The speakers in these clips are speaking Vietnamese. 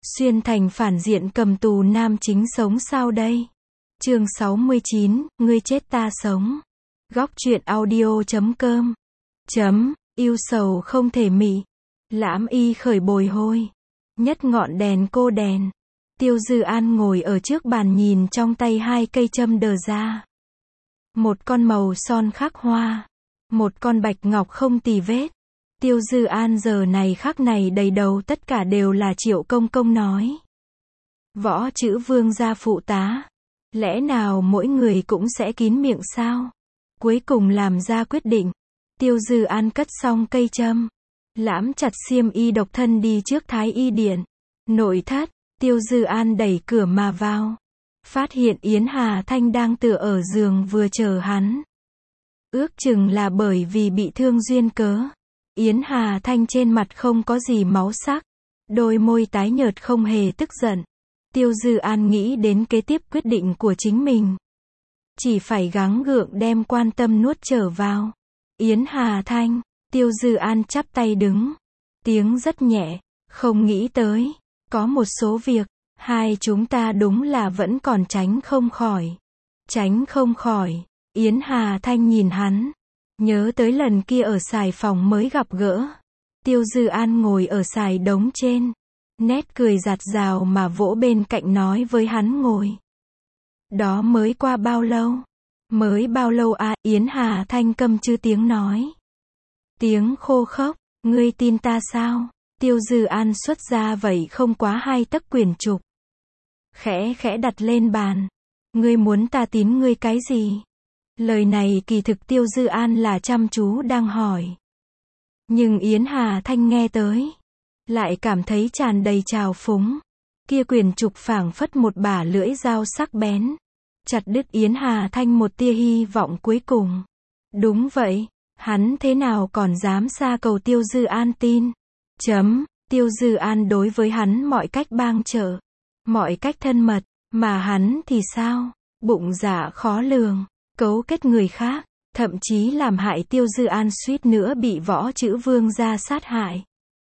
Xuyên thành phản diện cầm tù nam chính sống sao đây? Chương 69, ngươi chết ta sống. Góc truyện audio.com Yêu sầu không thể mị. Lãm y khởi bồi hồi. Nhất ngọn đèn cô đèn. Tiêu Dư An ngồi ở trước bàn nhìn trong tay hai cây châm đờ ra. Một con màu son khắc hoa. Một con bạch ngọc không tì vết. Tiêu Dư An giờ này khắc này đầy đầu tất cả đều là Triệu Công Công nói. Võ Chữ Vương gia phụ tá. Lẽ nào mỗi người cũng sẽ kín miệng sao? Cuối cùng làm ra quyết định. Tiêu Dư An cất xong cây châm. Lãm chặt xiêm y độc thân đi trước Thái Y Điện. Nội thất, Tiêu Dư An đẩy cửa mà vào. Phát hiện Yến Hà Thanh đang tựa ở giường vừa chờ hắn. Ước chừng là bởi vì bị thương duyên cớ. Yến Hà Thanh trên mặt không có gì máu sắc. Đôi môi tái nhợt không hề tức giận. Tiêu Dư An nghĩ đến kế tiếp quyết định của chính mình. Chỉ phải gắng gượng đem quan tâm nuốt trở vào. Yến Hà Thanh, Tiêu Dư An chắp tay đứng. Tiếng rất nhẹ, không nghĩ tới. Có một số việc, hai chúng ta đúng là vẫn còn tránh không khỏi. Tránh không khỏi. Yến Hà Thanh nhìn hắn. Nhớ tới lần kia ở xài phòng mới gặp gỡ. Tiêu Dư An ngồi ở xài đống trên. Nét cười giạt rào mà vỗ bên cạnh nói với hắn ngồi. Đó mới qua bao lâu? Mới bao lâu à? Yến Hà Thanh câm chư tiếng nói. Tiếng khô khốc, ngươi tin ta sao? Tiêu Dư An xuất ra vậy không quá 2 tấc quyển trục. Khẽ khẽ đặt lên bàn. Ngươi muốn ta tín ngươi cái gì? Lời này kỳ thực Tiêu Dư An là chăm chú đang hỏi. Nhưng Yến Hà Thanh nghe tới. Lại cảm thấy tràn đầy trào phúng. Kia quyển trục phảng phất một bả lưỡi dao sắc bén. Chặt đứt Yến Hà Thanh một tia hy vọng cuối cùng. Đúng vậy, hắn thế nào còn dám xa cầu Tiêu Dư An tin. Tiêu Dư An đối với hắn mọi cách bang trợ. Mọi cách thân mật, mà hắn thì sao? Bụng dạ khó lường, cấu kết người khác, thậm chí làm hại Tiêu Dư An suýt nữa bị Võ Chữ Vương gia sát hại.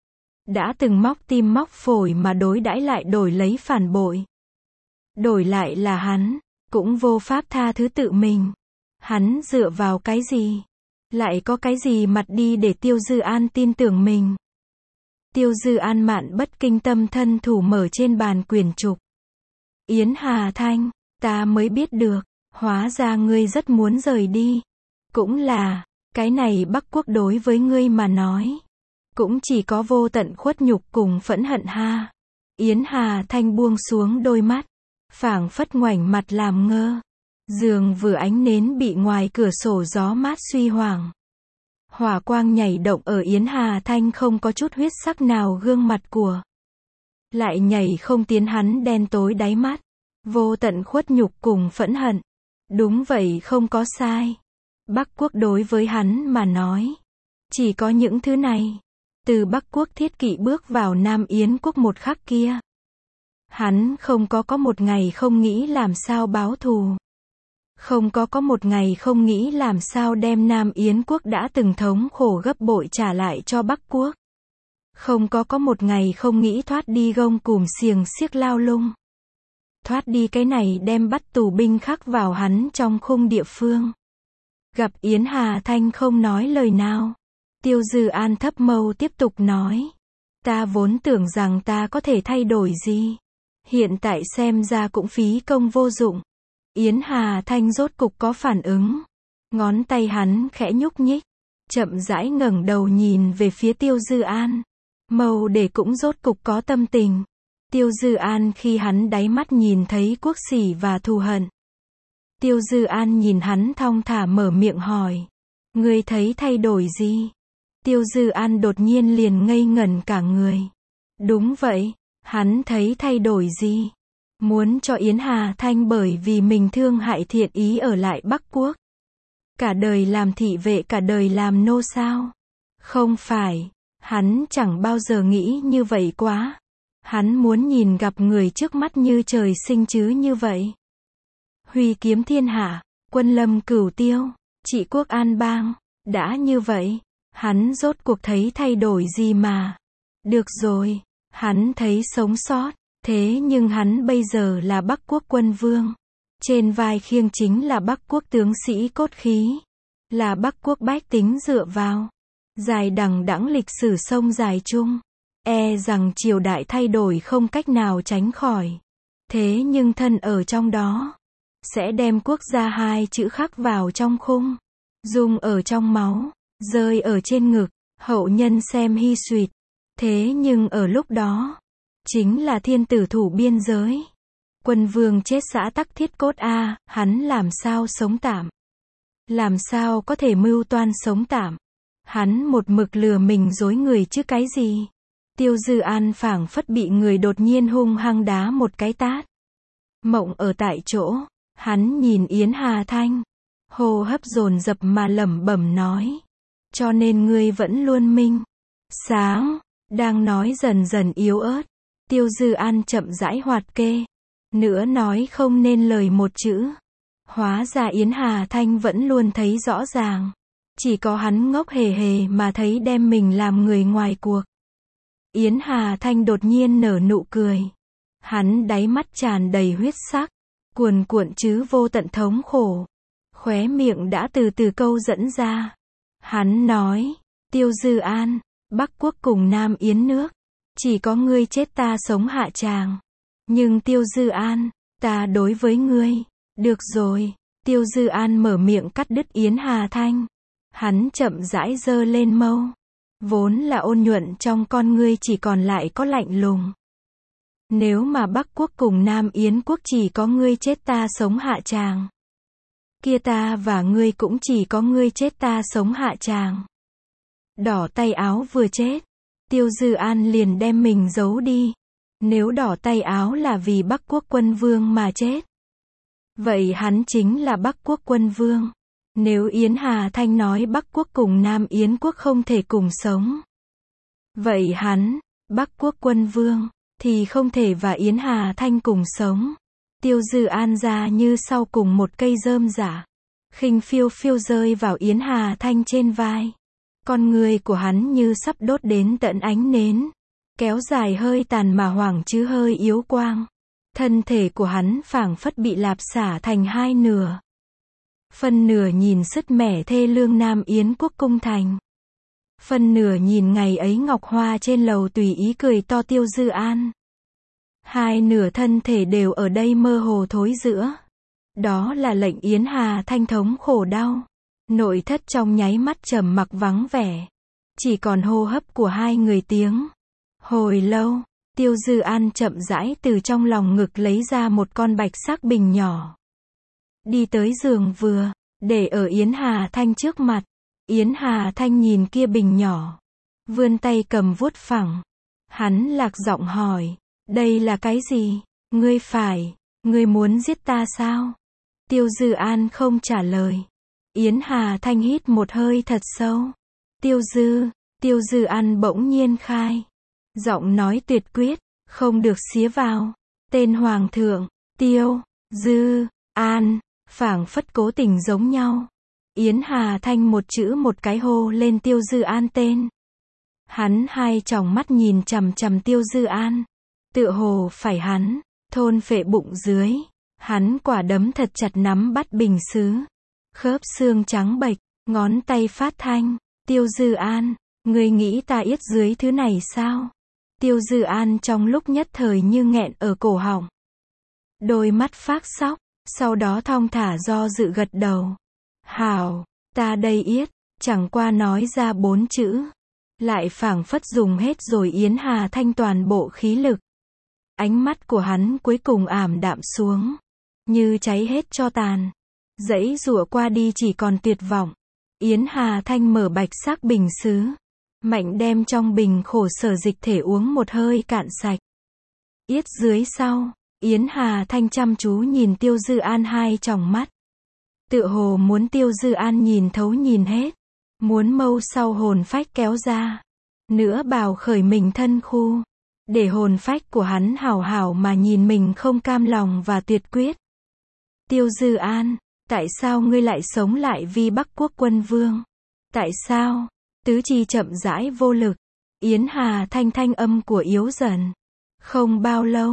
Đã từng móc tim móc phổi mà đối đãi lại đổi lấy phản bội. Đổi lại là hắn, cũng vô pháp tha thứ tự mình. Hắn dựa vào cái gì? Lại có cái gì mặt đi để Tiêu Dư An tin tưởng mình? Tiêu Dư An mạn bất kinh tâm thân thủ mở trên bàn quyển trục. Yến Hà Thanh, ta mới biết được, hóa ra ngươi rất muốn rời đi. Cũng là, cái này Bắc Quốc đối với ngươi mà nói. Cũng chỉ có vô tận khuất nhục cùng phẫn hận ha. Yến Hà Thanh buông xuống đôi mắt. Phảng phất ngoảnh mặt làm ngơ. Giường vừa ánh nến bị ngoài cửa sổ gió mát suy hoàng. Hỏa quang nhảy động ở Yến Hà Thanh không có chút huyết sắc nào gương mặt của. Lại nhảy không tiến hắn đen tối đáy mắt. Vô tận khuất nhục cùng phẫn hận. Đúng vậy không có sai. Bắc Quốc đối với hắn mà nói. Chỉ có những thứ này. Từ Bắc Quốc thiết kỵ bước vào Nam Yến Quốc một khắc kia. Hắn không có một ngày không nghĩ làm sao báo thù. Không có một ngày không nghĩ làm sao đem Nam Yến Quốc đã từng thống khổ gấp bội trả lại cho Bắc Quốc. Không có một ngày không nghĩ thoát đi gông cùm xiềng xiếc lao lung. Thoát đi cái này đem bắt tù binh khắc vào hắn trong khung địa phương. Gặp Yến Hà Thanh không nói lời nào. Tiêu Dư An thấp mâu tiếp tục nói. Ta vốn tưởng rằng ta có thể thay đổi gì. Hiện tại xem ra cũng phí công vô dụng. Yến Hà Thanh rốt cục có phản ứng. Ngón tay hắn khẽ nhúc nhích. Chậm rãi ngẩng đầu nhìn về phía Tiêu Dư An. Mâu để cũng rốt cục có tâm tình. Tiêu Dư An khi hắn đáy mắt nhìn thấy quốc sỉ và thù hận. Tiêu Dư An nhìn hắn thong thả mở miệng hỏi. Ngươi thấy thay đổi gì? Tiêu Dư An đột nhiên liền ngây ngẩn cả người. Đúng vậy, hắn thấy thay đổi gì? Muốn cho Yến Hà Thanh bởi vì mình thương hại thiện ý ở lại Bắc Quốc. Cả đời làm thị vệ cả đời làm nô sao? Không phải, hắn chẳng bao giờ nghĩ như vậy quá. Hắn muốn nhìn gặp người trước mắt như trời sinh chứ như vậy. Huy kiếm thiên hạ, quân lâm cửu tiêu, trị quốc an bang, đã như vậy. Hắn rốt cuộc thấy thay đổi gì mà. Được rồi, hắn thấy sống sót. Thế nhưng hắn bây giờ là Bắc Quốc quân vương. Trên vai khiêng chính là Bắc Quốc tướng sĩ cốt khí. Là Bắc Quốc bách tính dựa vào. Dài đằng đẵng lịch sử sông dài chung. E rằng triều đại thay đổi không cách nào tránh khỏi. Thế nhưng thân ở trong đó. Sẽ đem quốc gia hai chữ khắc vào trong khung. Dung ở trong máu. Rơi ở trên ngực. Hậu nhân xem hy suyệt. Thế nhưng ở lúc đó. Chính là thiên tử thủ biên giới. Quân vương chết xã tắc thiết cốt a, hắn làm sao sống tạm? Làm sao có thể mưu toan sống tạm? Hắn một mực lừa mình dối người chứ cái gì? Tiêu Dư An phảng phất bị người đột nhiên hung hăng đá một cái tát. Mộng ở tại chỗ, hắn nhìn Yến Hà Thanh, hô hấp dồn dập mà lẩm bẩm nói. Cho nên ngươi vẫn luôn minh. Sáng, đang nói dần dần yếu ớt. Tiêu Dư An chậm rãi hoạt kê. Nữa nói không nên lời một chữ. Hóa ra Yến Hà Thanh vẫn luôn thấy rõ ràng. Chỉ có hắn ngốc hề hề mà thấy đem mình làm người ngoài cuộc. Yến Hà Thanh đột nhiên nở nụ cười. Hắn đáy mắt tràn đầy huyết sắc. Cuồn cuộn chứ vô tận thống khổ. Khóe miệng đã từ từ câu dẫn ra. Hắn nói, Tiêu Dư An, Bắc Quốc cùng Nam Yến nước. Chỉ có ngươi chết ta sống hạ tràng. Nhưng Tiêu Dư An, ta đối với ngươi. Được rồi. Tiêu Dư An mở miệng cắt đứt Yến Hà Thanh. Hắn chậm rãi giơ lên mâu. Vốn là ôn nhuận trong con ngươi chỉ còn lại có lạnh lùng. Nếu mà Bắc Quốc cùng Nam Yến quốc chỉ có ngươi chết ta sống hạ tràng. Kia ta và ngươi cũng chỉ có ngươi chết ta sống hạ tràng. Đỏ tay áo vừa chết. Tiêu Dư An liền đem mình giấu đi. Nếu đỏ tay áo là vì Bắc Quốc quân vương mà chết. Vậy hắn chính là Bắc Quốc quân vương. Nếu Yến Hà Thanh nói Bắc Quốc cùng Nam Yến quốc không thể cùng sống. Vậy hắn, Bắc Quốc quân vương, thì không thể và Yến Hà Thanh cùng sống. Tiêu Dư An ra như sau cùng một cây rơm rả. Khinh phiêu phiêu rơi vào Yến Hà Thanh trên vai. Con người của hắn như sắp đốt đến tận ánh nến. Kéo dài hơi tàn mà hoảng chứ hơi yếu quang. Thân thể của hắn phảng phất bị lạp xả thành hai nửa. Phân nửa nhìn sứt mẻ thê lương Nam Yến quốc cung thành. Phân nửa nhìn ngày ấy ngọc hoa trên lầu tùy ý cười to Tiêu Dư An. Hai nửa thân thể đều ở đây mơ hồ thối giữa. Đó là lệnh Yến Hà Thanh thống khổ đau. Nội thất trong nháy mắt trầm mặc vắng vẻ. Chỉ còn hô hấp của hai người tiếng. Hồi lâu, Tiêu Dư An chậm rãi từ trong lòng ngực lấy ra một con bạch sắc bình nhỏ. Đi tới giường vừa, để ở Yến Hà Thanh trước mặt. Yến Hà Thanh nhìn kia bình nhỏ. Vươn tay cầm vuốt phẳng. Hắn lạc giọng hỏi. Đây là cái gì? Ngươi muốn giết ta sao? Tiêu Dư An không trả lời. Yến Hà Thanh hít một hơi thật sâu. Tiêu Dư An bỗng nhiên khai. Giọng nói tuyệt quyết, không được xía vào. Tên Hoàng thượng, Tiêu Dư An, phảng phất cố tình giống nhau. Yến Hà Thanh một chữ một cái hô lên Tiêu Dư An tên. Hắn hai tròng mắt nhìn chằm chằm Tiêu Dư An. Tựa hồ phải hắn, thôn phệ bụng dưới. Hắn quả đấm thật chặt nắm bắt bình sứ. Khớp xương trắng bệch, ngón tay phát thanh. Tiêu Dư An, ngươi nghĩ ta yết dưới thứ này sao? Tiêu Dư An trong lúc nhất thời như nghẹn ở cổ họng. Đôi mắt phác sóc, sau đó thong thả do dự gật đầu. Hảo, ta đây yết, chẳng qua nói ra 4 chữ. Lại phảng phất dùng hết rồi Yến Hà Thanh toàn bộ khí lực. Ánh mắt của hắn cuối cùng ảm đạm xuống. Như cháy hết tro tàn. Dãy giụa qua đi chỉ còn tuyệt vọng. Yến Hà Thanh mở bạch sắc bình sứ. Mạnh đem trong bình khổ sở dịch thể uống một hơi cạn sạch. Yết dưới sau, Yến Hà Thanh chăm chú nhìn Tiêu Dư An hai tròng mắt. Tựa hồ muốn Tiêu Dư An nhìn thấu nhìn hết. Muốn mâu sau hồn phách kéo ra. Nữa bào khởi mình thân khu. Để hồn phách của hắn hảo hảo mà nhìn mình không cam lòng và tuyệt quyết. Tiêu Dư An, tại sao ngươi lại sống lại vì Bắc Quốc quân vương? Tại sao? Tứ chi chậm rãi vô lực. Yến Hà Thanh thanh âm của yếu dần. Không bao lâu,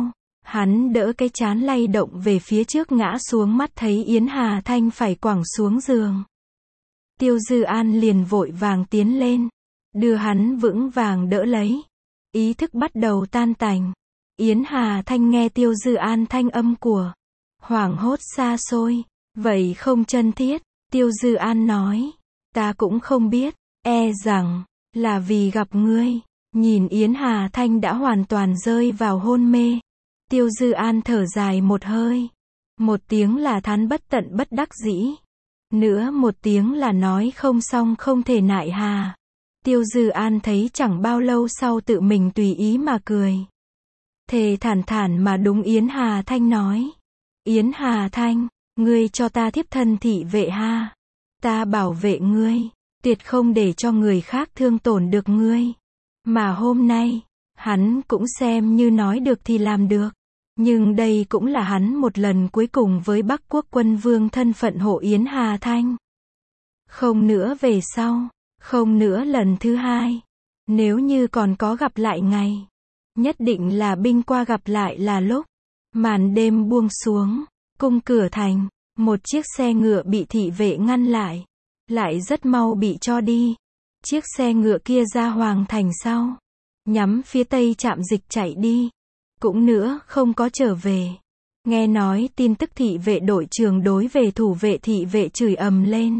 Hắn đỡ cái trán lay động về phía trước ngã xuống, mắt thấy Yến Hà Thanh phải quẳng xuống giường. Tiêu Dư An liền vội vàng tiến lên, đưa hắn vững vàng đỡ lấy. Ý thức bắt đầu tan tành. Yến Hà Thanh nghe Tiêu Dư An thanh âm của hoảng hốt xa xôi, vậy không chân thiết. Tiêu Dư An nói, ta cũng không biết, e rằng là vì gặp ngươi. Nhìn Yến Hà Thanh đã hoàn toàn rơi vào hôn mê, Tiêu Dư An thở dài một hơi. Một tiếng là thán bất tận bất đắc dĩ, nữa một tiếng là nói không xong không thể nại hà. Tiêu Dư An thấy chẳng bao lâu sau tự mình tùy ý mà cười. Thề thản thản mà đúng Yến Hà Thanh nói. Yến Hà Thanh, ngươi cho ta thiếp thân thị vệ ha. Ta bảo vệ ngươi, tuyệt không để cho người khác thương tổn được ngươi. Mà hôm nay, hắn cũng xem như nói được thì làm được. Nhưng đây cũng là hắn một lần cuối cùng với Bắc Quốc quân vương thân phận hộ Yến Hà Thanh. Không nữa về sau, không nữa lần thứ hai. Nếu như còn có gặp lại ngày, nhất định là binh qua gặp lại là lúc màn đêm buông xuống, cung cửa thành, một chiếc xe ngựa bị thị vệ ngăn lại rất mau bị cho đi. Chiếc xe ngựa kia ra hoàng thành sau, nhắm phía tây trạm dịch chạy đi. Cũng nữa không có trở về. Nghe nói tin tức thị vệ đội trưởng đối về thủ vệ thị vệ chửi ầm lên.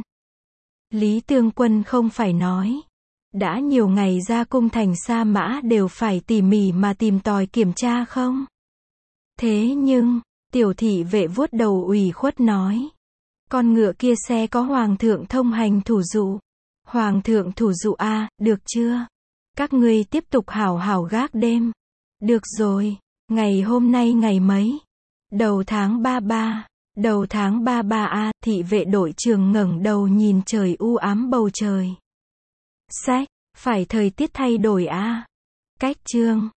Lý Tương Quân không phải nói, đã nhiều ngày ra cung thành Sa Mã đều phải tỉ mỉ mà tìm tòi kiểm tra không? Thế nhưng, tiểu thị vệ vuốt đầu ủy khuất nói, con ngựa kia xe có hoàng thượng thông hành thủ dụ. Hoàng thượng thủ dụ a, được chưa? Các ngươi tiếp tục hảo hảo gác đêm. Được rồi, ngày hôm nay ngày mấy? Đầu tháng 33. Đầu tháng 33 a, thị vệ đội trưởng ngẩng đầu nhìn trời u ám bầu trời. Sách, phải thời tiết thay đổi a. Cách chương